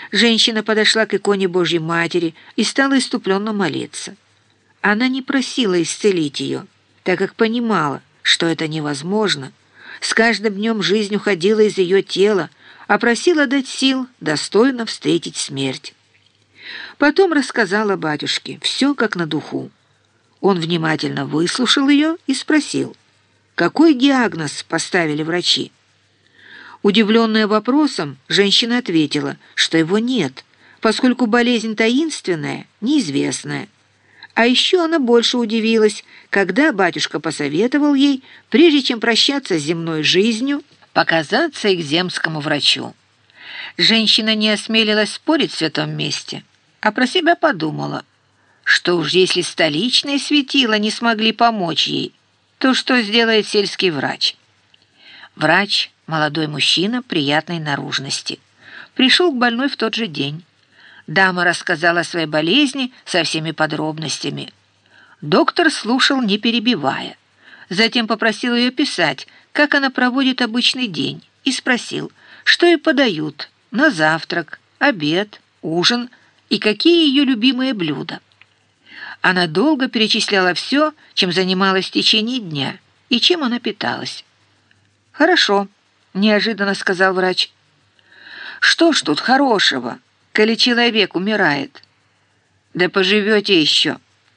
Женщина подошла к иконе Божьей Матери и стала иступленно молиться. Она не просила исцелить ее, так как понимала, что это невозможно. С каждым днем жизнь уходила из ее тела, а просила дать сил достойно встретить смерть. Потом рассказала батюшке все как на духу. Он внимательно выслушал ее и спросил, какой диагноз поставили врачи. Удивленная вопросом, женщина ответила, что его нет, поскольку болезнь таинственная, неизвестная. А еще она больше удивилась, когда батюшка посоветовал ей, прежде чем прощаться с земной жизнью, показаться экземскому врачу. Женщина не осмелилась спорить в святом месте, а про себя подумала, что уж если столичные светила не смогли помочь ей, то что сделает сельский врач? Врач, молодой мужчина приятной наружности, пришел к больной в тот же день. Дама рассказала о своей болезни со всеми подробностями. Доктор слушал, не перебивая. Затем попросил ее писать, как она проводит обычный день, и спросил, что ей подают на завтрак, обед, ужин и какие ее любимые блюда. Она долго перечисляла все, чем занималась в течение дня и чем она питалась. «Хорошо», — неожиданно сказал врач. «Что ж тут хорошего, коли человек умирает? Да поживете еще».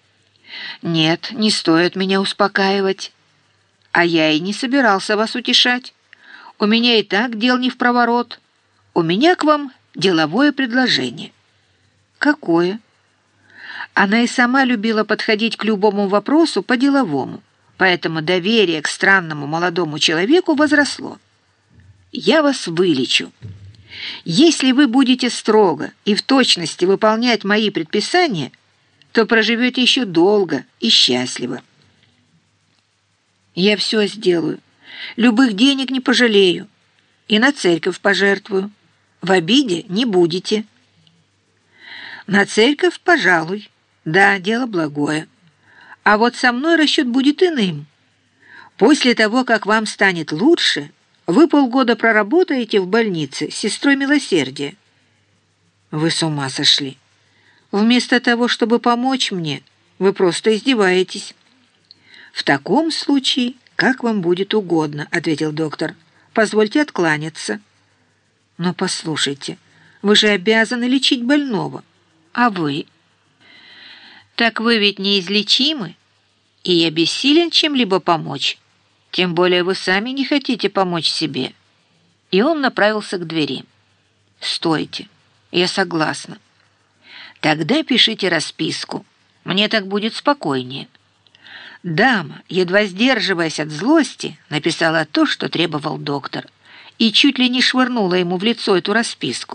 «Нет, не стоит меня успокаивать. А я и не собирался вас утешать. У меня и так дел не впроворот. У меня к вам деловое предложение». «Какое?» Она и сама любила подходить к любому вопросу по-деловому, поэтому доверие к странному молодому человеку возросло. «Я вас вылечу. Если вы будете строго и в точности выполнять мои предписания, то проживете еще долго и счастливо». «Я все сделаю. Любых денег не пожалею. И на церковь пожертвую. В обиде не будете». «На церковь, пожалуй. Да, дело благое. А вот со мной расчет будет иным. После того, как вам станет лучше, вы полгода проработаете в больнице с сестрой милосердия». «Вы с ума сошли. Вместо того, чтобы помочь мне, вы просто издеваетесь». «В таком случае, как вам будет угодно», — ответил доктор. «Позвольте откланяться». «Но послушайте, вы же обязаны лечить больного. А вы?» «Так вы ведь неизлечимы, и я бессилен чем-либо помочь. Тем более вы сами не хотите помочь себе». И он направился к двери. «Стойте, я согласна». «Тогда пишите расписку. Мне так будет спокойнее». Дама, едва сдерживаясь от злости, написала то, что требовал доктор, и чуть ли не швырнула ему в лицо эту расписку.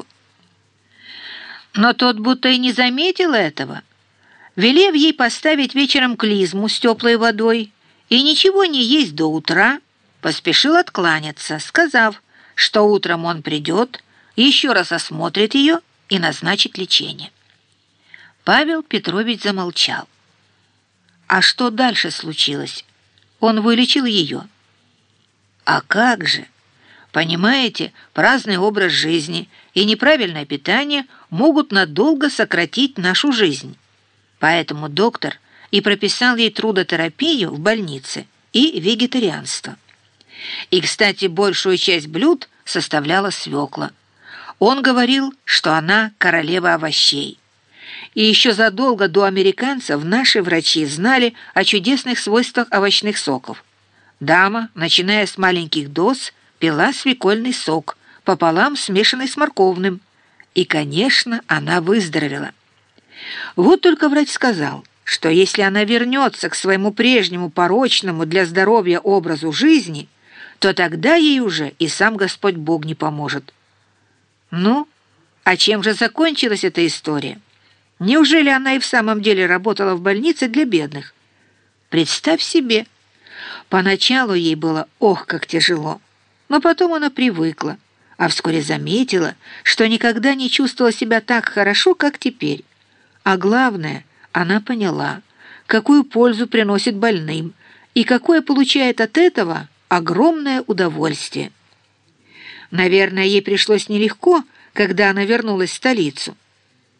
Но тот будто и не заметил этого, велев ей поставить вечером клизму с теплой водой и ничего не есть до утра, поспешил откланяться, сказав, что утром он придет, еще раз осмотрит ее и назначит лечение. Павел Петрович замолчал. А что дальше случилось? Он вылечил ее. А как же? Понимаете, праздный образ жизни и неправильное питание могут надолго сократить нашу жизнь. Поэтому доктор и прописал ей трудотерапию в больнице и вегетарианство. И, кстати, большую часть блюд составляла свекла. Он говорил, что она королева овощей. И еще задолго до американцев наши врачи знали о чудесных свойствах овощных соков. Дама, начиная с маленьких доз, пила свекольный сок, пополам смешанный с морковным. И, конечно, она выздоровела. Вот только врач сказал, что если она вернется к своему прежнему порочному для здоровья образу жизни, то тогда ей уже и сам Господь Бог не поможет. Ну, а чем же закончилась эта история? Неужели она и в самом деле работала в больнице для бедных? Представь себе. Поначалу ей было ох, как тяжело, но потом она привыкла, а вскоре заметила, что никогда не чувствовала себя так хорошо, как теперь. А главное, она поняла, какую пользу приносит больным и какое получает от этого огромное удовольствие. Наверное, ей пришлось нелегко, когда она вернулась в столицу.